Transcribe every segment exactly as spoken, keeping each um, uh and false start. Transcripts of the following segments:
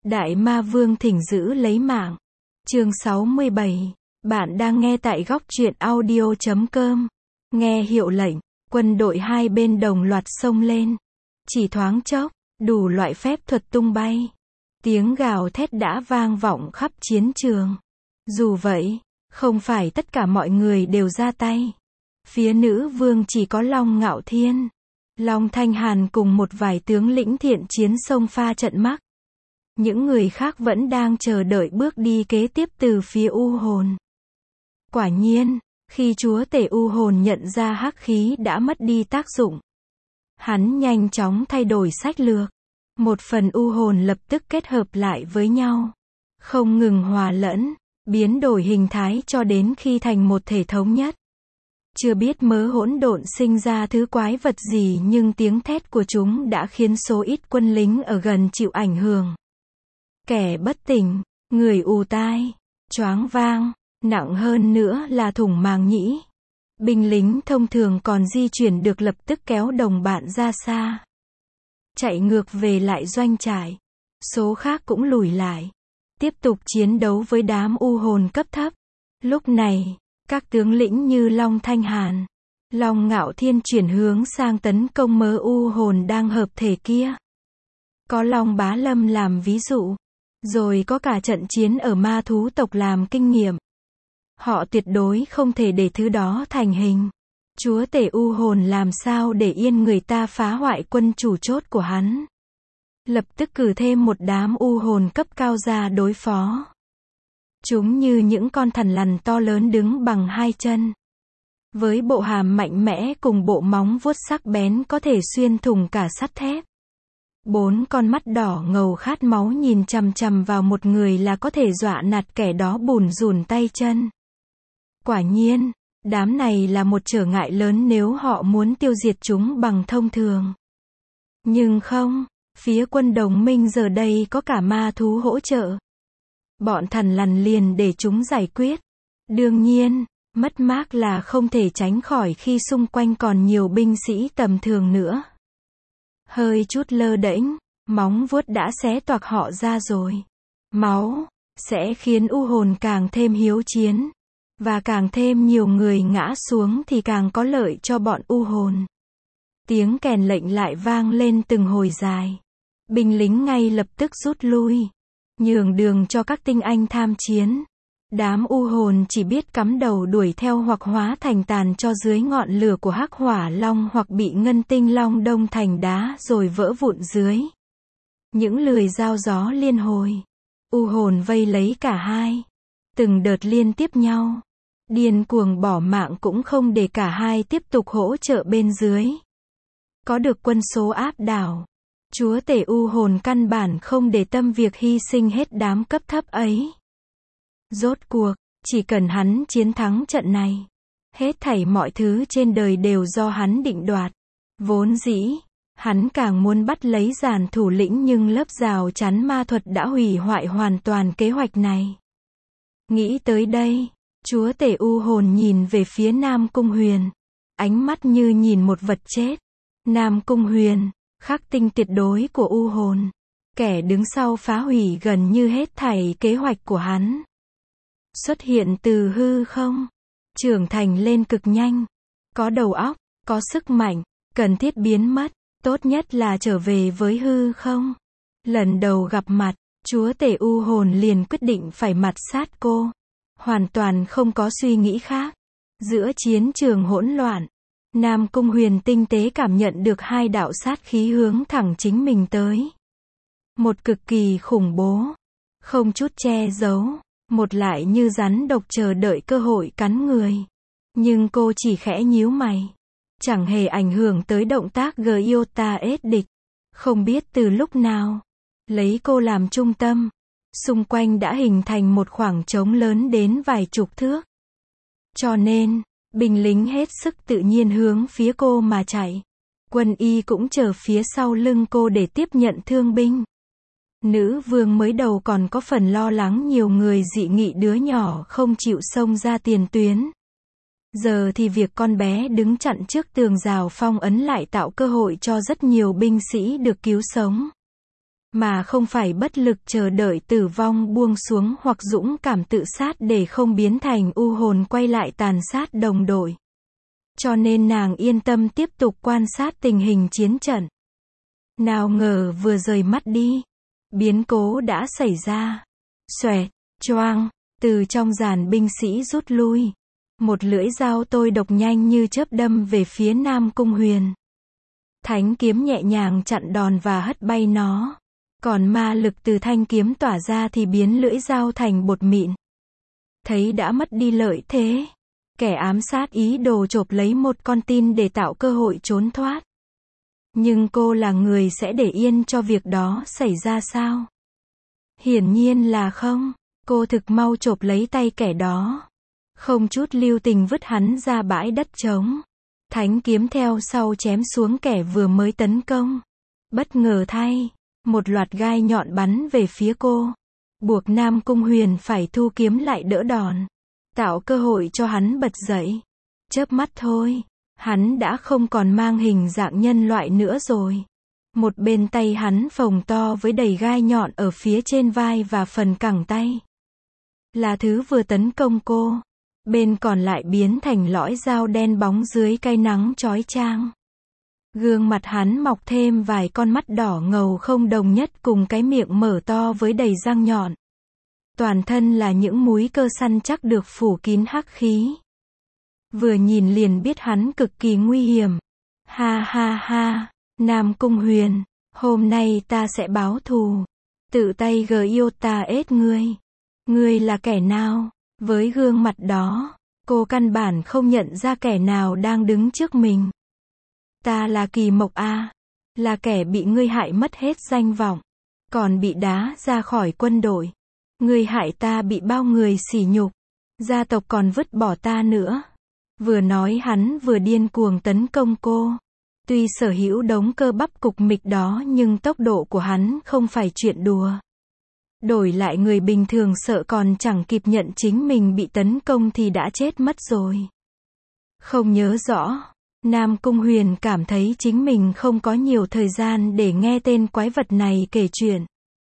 Đại Ma Vương thỉnh giữ lấy mạng. Chương sáu mươi bảy. Bạn đang nghe tại góc truyện audio chấm com. Nghe hiệu lệnh, quân đội hai bên đồng loạt xông lên. Chỉ thoáng chốc, đủ loại phép thuật tung bay. Tiếng gào thét đã vang vọng khắp chiến trường. Dù vậy, không phải tất cả mọi người đều ra tay. Phía nữ vương chỉ có Long Ngạo Thiên, Long Thanh Hàn cùng một vài tướng lĩnh thiện chiến xông pha trận mắc. Những người khác vẫn đang chờ đợi bước đi kế tiếp từ phía U Hồn. Quả nhiên, khi chúa tể U Hồn nhận ra hắc khí đã mất đi tác dụng, hắn nhanh chóng thay đổi sách lược. Một phần U Hồn lập tức kết hợp lại với nhau, không ngừng hòa lẫn, biến đổi hình thái cho đến khi thành một thể thống nhất. Chưa biết mớ hỗn độn sinh ra thứ quái vật gì, nhưng tiếng thét của chúng đã khiến số ít quân lính ở gần chịu ảnh hưởng. Kẻ bất tỉnh, người ù tai, choáng váng, nặng hơn nữa là thủng màng nhĩ. Binh lính thông thường còn di chuyển được lập tức kéo đồng bạn ra xa, chạy ngược về lại doanh trại. Số khác cũng lùi lại, tiếp tục chiến đấu với đám U Hồn cấp thấp. Lúc này, các tướng lĩnh như Long Thanh Hàn, Long Ngạo Thiên chuyển hướng sang tấn công mớ U Hồn đang hợp thể kia. Có Long Bá Lâm làm ví dụ, rồi có cả trận chiến ở ma thú tộc làm kinh nghiệm. Họ tuyệt đối không thể để thứ đó thành hình. Chúa tể U Hồn làm sao để yên người ta phá hoại quân chủ chốt của hắn. Lập tức cử thêm một đám U Hồn cấp cao ra đối phó. Chúng như những con thằn lằn to lớn đứng bằng hai chân, với bộ hàm mạnh mẽ cùng bộ móng vuốt sắc bén có thể xuyên thủng cả sắt thép. Bốn con mắt đỏ ngầu khát máu nhìn chằm chằm vào một người là có thể dọa nạt kẻ đó bùn rùn tay chân. Quả nhiên, đám này là một trở ngại lớn nếu họ muốn tiêu diệt chúng bằng thông thường. Nhưng không, phía quân đồng minh giờ đây có cả ma thú hỗ trợ. Bọn thằn lằn liền để chúng giải quyết. Đương nhiên, mất mát là không thể tránh khỏi khi xung quanh còn nhiều binh sĩ tầm thường nữa. Hơi chút lơ đễnh, móng vuốt đã xé toạc họ ra rồi. Máu sẽ khiến U Hồn càng thêm hiếu chiến, và càng thêm nhiều người ngã xuống thì càng có lợi cho bọn U Hồn. Tiếng kèn lệnh lại vang lên từng hồi dài. Binh lính ngay lập tức rút lui, nhường đường cho các tinh anh tham chiến. Đám U Hồn chỉ biết cắm đầu đuổi theo hoặc hóa thành tàn cho dưới ngọn lửa của hắc hỏa long, hoặc bị ngân tinh long đông thành đá rồi vỡ vụn dưới những lưỡi dao gió liên hồi. U Hồn vây lấy cả hai, từng đợt liên tiếp nhau, điên cuồng bỏ mạng cũng không để cả hai tiếp tục hỗ trợ bên dưới. Có được quân số áp đảo, chúa tể U Hồn căn bản không để tâm việc hy sinh hết đám cấp thấp ấy. Rốt cuộc, chỉ cần hắn chiến thắng trận này, hết thảy mọi thứ trên đời đều do hắn định đoạt. Vốn dĩ, hắn càng muốn bắt lấy giàn thủ lĩnh, nhưng lớp rào chắn ma thuật đã hủy hoại hoàn toàn kế hoạch này. Nghĩ tới đây, chúa tể U Hồn nhìn về phía Nam Cung Huyền, ánh mắt như nhìn một vật chết. Nam Cung Huyền, khắc tinh tuyệt đối của U Hồn, kẻ đứng sau phá hủy gần như hết thảy kế hoạch của hắn. Xuất hiện từ hư không, trưởng thành lên cực nhanh, có đầu óc, có sức mạnh, cần thiết biến mất, tốt nhất là trở về với hư không. Lần đầu gặp mặt, chúa tể U Hồn liền quyết định phải mặt sát cô, hoàn toàn không có suy nghĩ khác. Giữa chiến trường hỗn loạn, Nam Cung Huyền tinh tế cảm nhận được hai đạo sát khí hướng thẳng chính mình tới. Một cực kỳ khủng bố, không chút che giấu, một lại như rắn độc chờ đợi cơ hội cắn người. Nhưng cô chỉ khẽ nhíu mày, chẳng hề ảnh hưởng tới động tác Gyota ết địch. Không biết từ lúc nào, lấy cô làm trung tâm, xung quanh đã hình thành một khoảng trống lớn đến vài chục thước. Cho nên, binh lính hết sức tự nhiên hướng phía cô mà chạy. Quân y cũng chờ phía sau lưng cô để tiếp nhận thương binh. Nữ vương mới đầu còn có phần lo lắng nhiều người dị nghị đứa nhỏ không chịu xông ra tiền tuyến. Giờ thì việc con bé đứng chặn trước tường rào phong ấn lại tạo cơ hội cho rất nhiều binh sĩ được cứu sống. mà không phải bất lực chờ đợi tử vong buông xuống hoặc dũng cảm tự sát để không biến thành u hồn quay lại tàn sát đồng đội. Cho nên nàng yên tâm tiếp tục quan sát tình hình chiến trận. Nào ngờ vừa rời mắt đi, biến cố đã xảy ra. Xoẹt, choang, từ trong dàn binh sĩ rút lui. Một lưỡi dao tôi độc nhanh như chớp đâm về phía Nam Cung Huyền. Thánh kiếm nhẹ nhàng chặn đòn và hất bay nó. Còn ma lực từ thanh kiếm tỏa ra thì biến lưỡi dao thành bột mịn. Thấy đã mất đi lợi thế, kẻ ám sát ý đồ chộp lấy một con tin để tạo cơ hội trốn thoát. Nhưng cô là người sẽ để yên cho việc đó xảy ra sao? Hiển nhiên là không. Cô thực mau chộp lấy tay kẻ đó. Không chút lưu tình vứt hắn ra bãi đất trống. Thánh kiếm theo sau chém xuống kẻ vừa mới tấn công. Bất ngờ thay, một loạt gai nhọn bắn về phía cô. Buộc Nam Cung Huyền phải thu kiếm lại đỡ đòn. Tạo cơ hội cho hắn bật dậy. Chớp mắt thôi, hắn đã không còn mang hình dạng nhân loại nữa rồi. Một bên tay hắn phồng to với đầy gai nhọn ở phía trên vai và phần cẳng tay. Là thứ vừa tấn công cô. Bên còn lại biến thành lõi dao đen bóng dưới cây nắng chói chang. Gương mặt hắn mọc thêm vài con mắt đỏ ngầu không đồng nhất cùng cái miệng mở to với đầy răng nhọn. Toàn thân là những múi cơ săn chắc được phủ kín hắc khí. Vừa nhìn liền biết hắn cực kỳ nguy hiểm. Ha ha ha, Nam Cung Huyền, hôm nay ta sẽ báo thù. Tự tay gờ yêu ta ết ngươi. Ngươi là kẻ nào? Với gương mặt đó, cô căn bản không nhận ra kẻ nào đang đứng trước mình. Ta là Kỳ Mộc A, là kẻ bị ngươi hại mất hết danh vọng, còn bị đá ra khỏi quân đội. Ngươi hại ta bị bao người sỉ nhục, gia tộc còn vứt bỏ ta nữa. Vừa nói hắn vừa điên cuồng tấn công cô. Tuy sở hữu đống cơ bắp cục mịch đó nhưng tốc độ của hắn không phải chuyện đùa. Đổi lại người bình thường sợ còn chẳng kịp nhận chính mình bị tấn công thì đã chết mất rồi. Không nhớ rõ, Nam Cung Huyền cảm thấy chính mình không có nhiều thời gian để nghe tên quái vật này kể chuyện.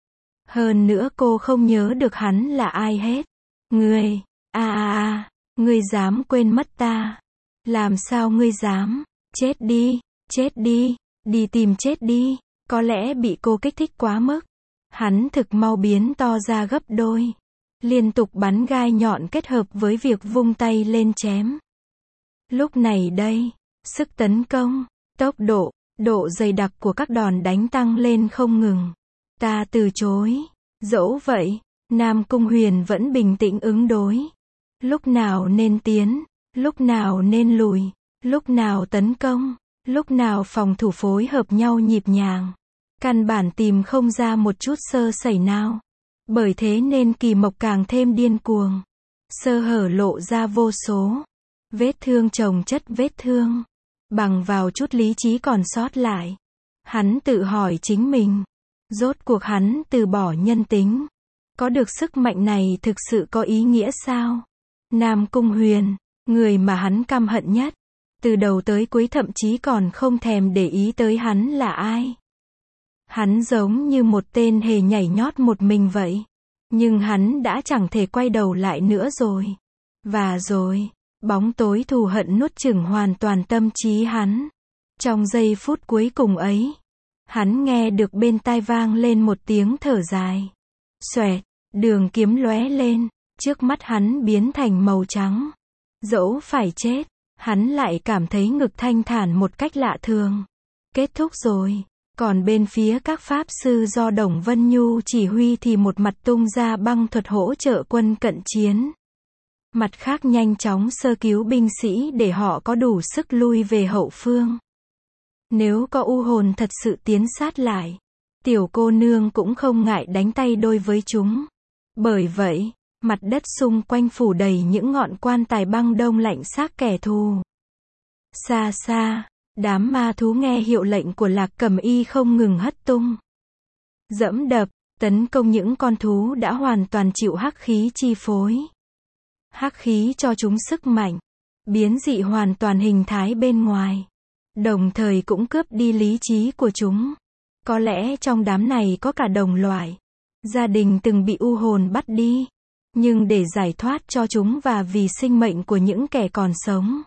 Hơn nữa cô không nhớ được hắn là ai hết. Ngươi, a a a, ngươi dám quên mất ta. Làm sao ngươi dám, chết đi, chết đi, đi tìm chết đi. Có lẽ bị cô kích thích quá mức. Hắn thực mau biến to ra gấp đôi. Liên tục bắn gai nhọn kết hợp với việc vung tay lên chém. Lúc này đây, sức tấn công, tốc độ, độ dày đặc của các đòn đánh tăng lên không ngừng. Ta từ chối. Dẫu vậy, Nam Cung Huyền vẫn bình tĩnh ứng đối. Lúc nào nên tiến, lúc nào nên lùi, lúc nào tấn công, lúc nào phòng thủ phối hợp nhau nhịp nhàng. Căn bản tìm không ra một chút sơ sẩy nào. Bởi thế nên Kỳ Mộc càng thêm điên cuồng. Sơ hở lộ ra vô số. Vết thương chồng chất vết thương. Bằng vào chút lý trí còn sót lại. Hắn tự hỏi chính mình. Rốt cuộc hắn từ bỏ nhân tính. Có được sức mạnh này thực sự có ý nghĩa sao? Nam Cung Huyền, người mà hắn căm hận nhất. Từ đầu tới cuối thậm chí còn không thèm để ý tới hắn là ai. Hắn giống như một tên hề nhảy nhót một mình vậy. Nhưng hắn đã chẳng thể quay đầu lại nữa rồi. Và rồi, bóng tối thù hận nuốt chửng hoàn toàn tâm trí hắn. Trong giây phút cuối cùng ấy, hắn nghe được bên tai vang lên một tiếng thở dài. Xoẹt, đường kiếm lóe lên, trước mắt hắn biến thành màu trắng. Dẫu phải chết, hắn lại cảm thấy ngực thanh thản một cách lạ thường. Kết thúc rồi. Còn bên phía các pháp sư do Đồng Vân Nhu chỉ huy thì một mặt tung ra băng thuật hỗ trợ quân cận chiến. Mặt khác nhanh chóng sơ cứu binh sĩ để họ có đủ sức lui về hậu phương. Nếu có u hồn thật sự tiến sát lại, tiểu cô nương cũng không ngại đánh tay đôi với chúng. Bởi vậy, mặt đất xung quanh phủ đầy những ngọn quan tài băng đông lạnh xác kẻ thù. Xa xa, đám ma thú nghe hiệu lệnh của Lạc Cẩm Y không ngừng hất tung, dẫm đập, tấn công những con thú đã hoàn toàn chịu hắc khí chi phối. Hắc khí cho chúng sức mạnh, biến dị hoàn toàn hình thái bên ngoài, đồng thời cũng cướp đi lý trí của chúng. Có lẽ trong đám này có cả đồng loại. Gia đình từng bị u hồn bắt đi. Nhưng để giải thoát cho chúng và vì sinh mệnh của những kẻ còn sống,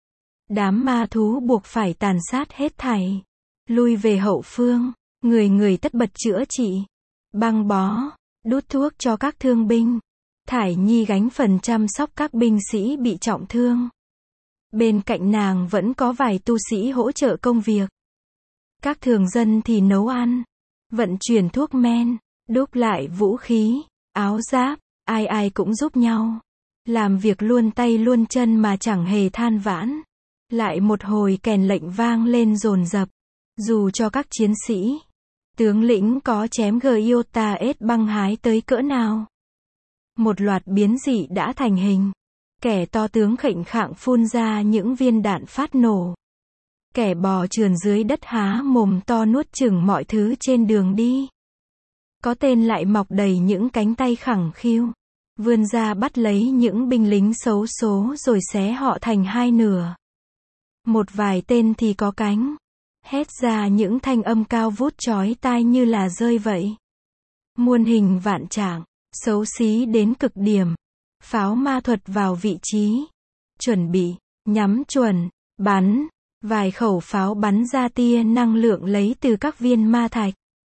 đám ma thú buộc phải tàn sát hết thảy. Lui về hậu phương, người người tất bật chữa trị, băng bó, đút thuốc cho các thương binh. Thải Nhi gánh phần chăm sóc các binh sĩ bị trọng thương. Bên cạnh nàng vẫn có vài tu sĩ hỗ trợ công việc. Các thường dân thì nấu ăn, vận chuyển thuốc men, đúc lại vũ khí, áo giáp, ai ai cũng giúp nhau. Làm việc luôn tay luôn chân mà chẳng hề than vãn. Lại một hồi kèn lệnh vang lên dồn dập. Dù cho các chiến sĩ, tướng lĩnh có chém Giota ết băng hái tới cỡ nào, một loạt biến dị đã thành hình. Kẻ to tướng khệnh khạng phun ra những viên đạn phát nổ. Kẻ bò trườn dưới đất há mồm to nuốt chửng mọi thứ trên đường đi. Có tên lại mọc đầy những cánh tay khẳng khiu, vươn ra bắt lấy những binh lính xấu số rồi xé họ thành hai nửa. Một vài tên thì có cánh, hét ra những thanh âm cao vút chói tai như là rơi vậy. Muôn hình vạn trạng, xấu xí đến cực điểm. Pháo ma thuật vào vị trí, chuẩn bị, nhắm chuẩn, bắn. Vài khẩu pháo bắn ra tia năng lượng lấy từ các viên ma thạch.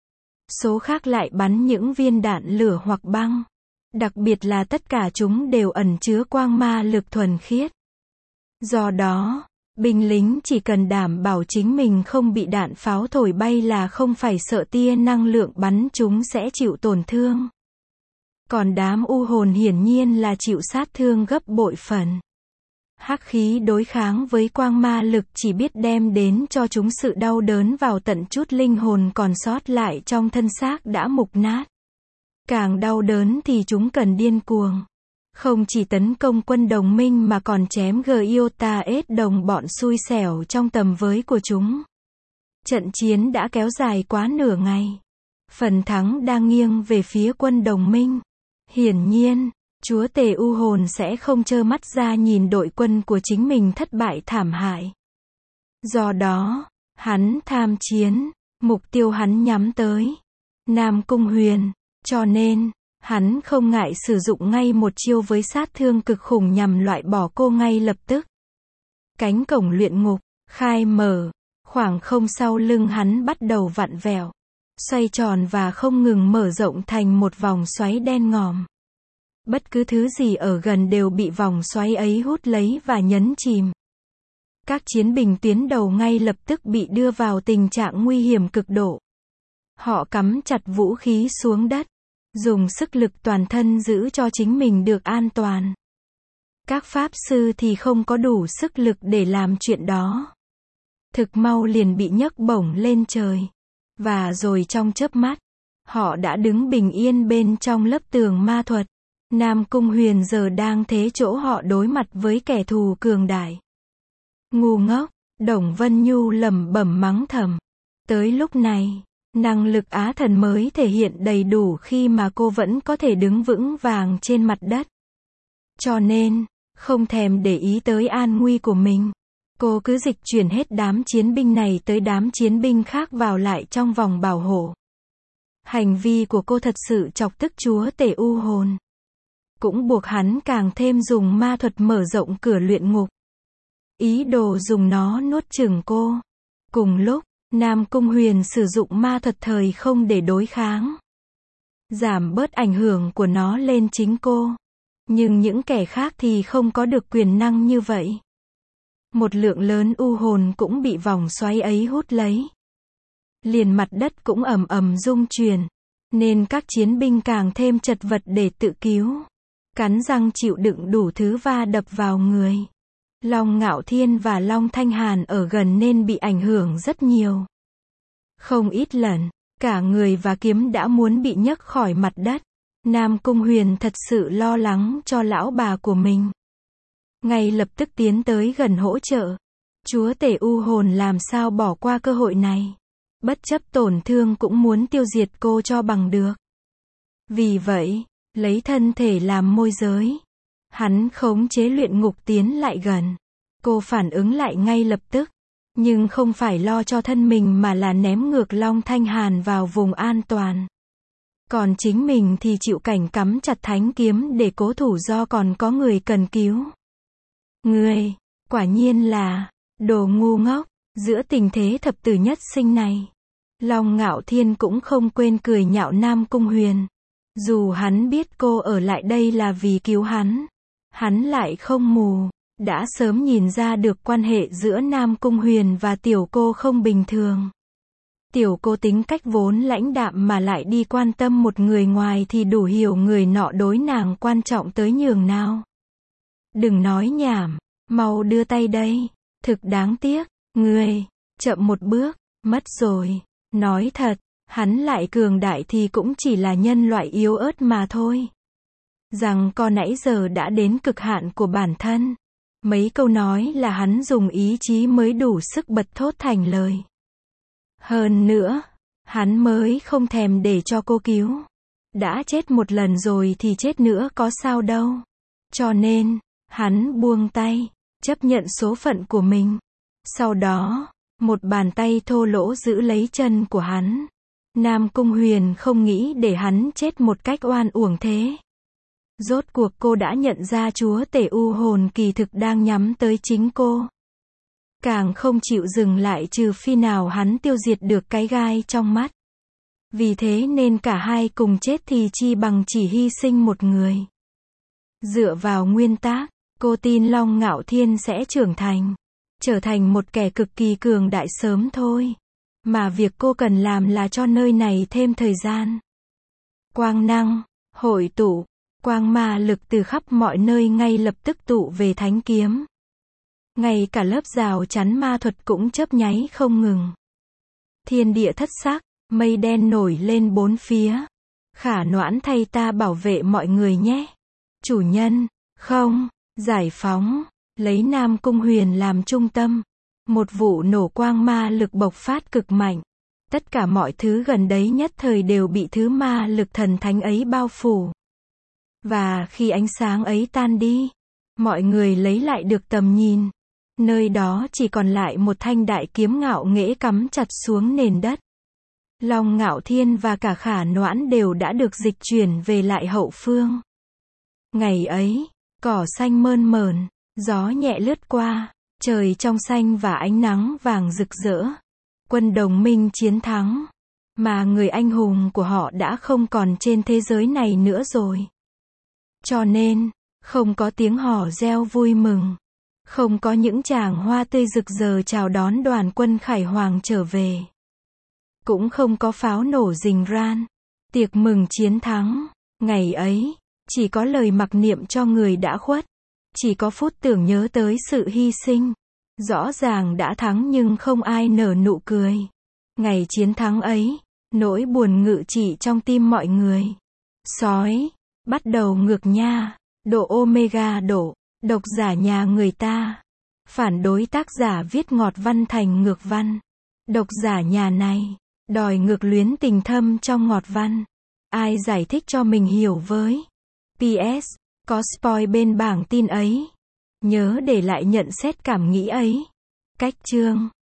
Số khác lại bắn những viên đạn lửa hoặc băng. Đặc biệt là tất cả chúng đều ẩn chứa quang ma lực thuần khiết. Do đó, binh lính chỉ cần đảm bảo chính mình không bị đạn pháo thổi bay là không phải sợ tia năng lượng bắn chúng sẽ chịu tổn thương. Còn đám u hồn hiển nhiên là chịu sát thương gấp bội phần. Hắc khí đối kháng với quang ma lực chỉ biết đem đến cho chúng sự đau đớn vào tận chút linh hồn còn sót lại trong thân xác đã mục nát. Càng đau đớn thì chúng cần điên cuồng. Không chỉ tấn công quân đồng minh mà còn chém Giota ết đồng bọn xui xẻo trong tầm với của chúng. Trận chiến đã kéo dài quá nửa ngày. Phần thắng đang nghiêng về phía quân đồng minh. Hiển nhiên, chúa tể u hồn sẽ không trơ mắt ra nhìn đội quân của chính mình thất bại thảm hại. Do đó, hắn tham chiến, mục tiêu hắn nhắm tới Nam Cung Huyền, cho nên, hắn không ngại sử dụng ngay một chiêu với sát thương cực khủng nhằm loại bỏ cô ngay lập tức. Cánh cổng luyện ngục, khai mở, khoảng không sau lưng hắn bắt đầu vặn vẹo, xoay tròn và không ngừng mở rộng thành một vòng xoáy đen ngòm. Bất cứ thứ gì ở gần đều bị vòng xoáy ấy hút lấy và nhấn chìm. Các chiến binh tuyến đầu ngay lập tức bị đưa vào tình trạng nguy hiểm cực độ. Họ cắm chặt vũ khí xuống đất, dùng sức lực toàn thân giữ cho chính mình được an toàn. Các pháp sư thì không có đủ sức lực để làm chuyện đó. Thực mau liền bị nhấc bổng lên trời. Và rồi trong chớp mắt, họ đã đứng bình yên bên trong lớp tường ma thuật. Nam Cung Huyền giờ đang thế chỗ họ đối mặt với kẻ thù cường đại. Ngu ngốc, Đồng Vân Nhu lẩm bẩm mắng thầm. Tới lúc này, năng lực á thần mới thể hiện đầy đủ khi mà cô vẫn có thể đứng vững vàng trên mặt đất. Cho nên, không thèm để ý tới an nguy của mình, cô cứ dịch chuyển hết đám chiến binh này tới đám chiến binh khác vào lại trong vòng bảo hộ. Hành vi của cô thật sự chọc tức chúa tể u hồn. Cũng buộc hắn càng thêm dùng ma thuật mở rộng cửa luyện ngục. Ý đồ dùng nó nuốt chửng cô. Cùng lúc, Nam Cung Huyền sử dụng ma thuật thời không để đối kháng. Giảm bớt ảnh hưởng của nó lên chính cô. Nhưng những kẻ khác thì không có được quyền năng như vậy. Một lượng lớn u hồn cũng bị vòng xoáy ấy hút lấy. Liền mặt đất cũng ầm ầm rung chuyển. Nên các chiến binh càng thêm chật vật để tự cứu. Cắn răng chịu đựng đủ thứ va đập vào người. Long Ngạo Thiên và Long Thanh Hàn ở gần nên bị ảnh hưởng rất nhiều. Không ít lần, cả người và kiếm đã muốn bị nhấc khỏi mặt đất. Nam Cung Huyền thật sự lo lắng cho lão bà của mình. Ngay lập tức tiến tới gần hỗ trợ. Chúa tể u hồn làm sao bỏ qua cơ hội này. Bất chấp tổn thương cũng muốn tiêu diệt cô cho bằng được. Vì vậy, lấy thân thể làm môi giới, hắn khống chế luyện ngục tiến lại gần. Cô phản ứng lại ngay lập tức. Nhưng không phải lo cho thân mình mà là ném ngược Long Thanh Hàn vào vùng an toàn. Còn chính mình thì chịu cảnh cắm chặt thánh kiếm để cố thủ do còn có người cần cứu. Ngươi, quả nhiên là, đồ ngu ngốc, giữa tình thế thập tử nhất sinh này. Long Ngạo Thiên cũng không quên cười nhạo Nam Cung Huyền. Dù hắn biết cô ở lại đây là vì cứu hắn, hắn lại không mù, đã sớm nhìn ra được quan hệ giữa Nam Cung Huyền và tiểu cô không bình thường. Tiểu cô tính cách vốn lãnh đạm mà lại đi quan tâm một người ngoài thì đủ hiểu người nọ đối nàng quan trọng tới nhường nào. Đừng nói nhảm, mau đưa tay đây, thực đáng tiếc, ngươi, chậm một bước, mất rồi. Nói thật, hắn lại cường đại thì cũng chỉ là nhân loại yếu ớt mà thôi. Rằng con nãy giờ đã đến cực hạn của bản thân. Mấy câu nói là hắn dùng ý chí mới đủ sức bật thốt thành lời. Hơn nữa, hắn mới không thèm để cho cô cứu. Đã chết một lần rồi thì chết nữa có sao đâu. Cho nên, hắn buông tay, chấp nhận số phận của mình. Sau đó, một bàn tay thô lỗ giữ lấy chân của hắn. Nam Cung Huyền không nghĩ để hắn chết một cách oan uổng thế. Rốt cuộc cô đã nhận ra chúa tể u hồn kỳ thực đang nhắm tới chính cô. Càng không chịu dừng lại trừ khi nào hắn tiêu diệt được cái gai trong mắt. Vì thế nên cả hai cùng chết thì chi bằng chỉ hy sinh một người. Dựa vào nguyên tắc, cô tin Long Ngạo Thiên sẽ trưởng thành. Trở thành một kẻ cực kỳ cường đại sớm thôi. Mà việc cô cần làm là cho nơi này thêm thời gian. Quang năng, hội tụ, quang ma lực từ khắp mọi nơi ngay lập tức tụ về thánh kiếm. Ngay cả lớp rào chắn ma thuật cũng chớp nháy không ngừng. Thiên địa thất sắc, mây đen nổi lên bốn phía. Khả Noãn thay ta bảo vệ mọi người nhé. Chủ nhân, không, giải phóng. Lấy Nam Cung Huyền làm trung tâm. Một vụ nổ quang ma lực bộc phát cực mạnh. Tất cả mọi thứ gần đấy nhất thời đều bị thứ ma lực thần thánh ấy bao phủ. Và khi ánh sáng ấy tan đi, mọi người lấy lại được tầm nhìn. Nơi đó chỉ còn lại một thanh đại kiếm ngạo nghễ cắm chặt xuống nền đất. Long Ngạo Thiên và cả Khả Noãn đều đã được dịch chuyển về lại hậu phương. Ngày ấy, cỏ xanh mơn mởn. Gió nhẹ lướt qua, trời trong xanh và ánh nắng vàng rực rỡ. Quân đồng minh chiến thắng, mà người anh hùng của họ đã không còn trên thế giới này nữa rồi. Cho nên, không có tiếng hò reo vui mừng, không có những tràng hoa tươi rực rỡ chào đón đoàn quân khải hoàng trở về. Cũng không có pháo nổ rình ran, tiệc mừng chiến thắng. Ngày ấy, chỉ có lời mặc niệm cho người đã khuất. Chỉ có phút tưởng nhớ tới sự hy sinh. Rõ ràng đã thắng nhưng không ai nở nụ cười. Ngày chiến thắng ấy, nỗi buồn ngự trị trong tim mọi người. Sói, bắt đầu ngược nha. Độ Omega độ, độc giả nhà người ta. Phản đối tác giả viết ngọt văn thành ngược văn. Độc giả nhà này, đòi ngược luyến tình thâm trong ngọt văn. Ai giải thích cho mình hiểu với. pê ét. Có spoil bên bảng tin ấy. Nhớ để lại nhận xét cảm nghĩ ấy. Cách chương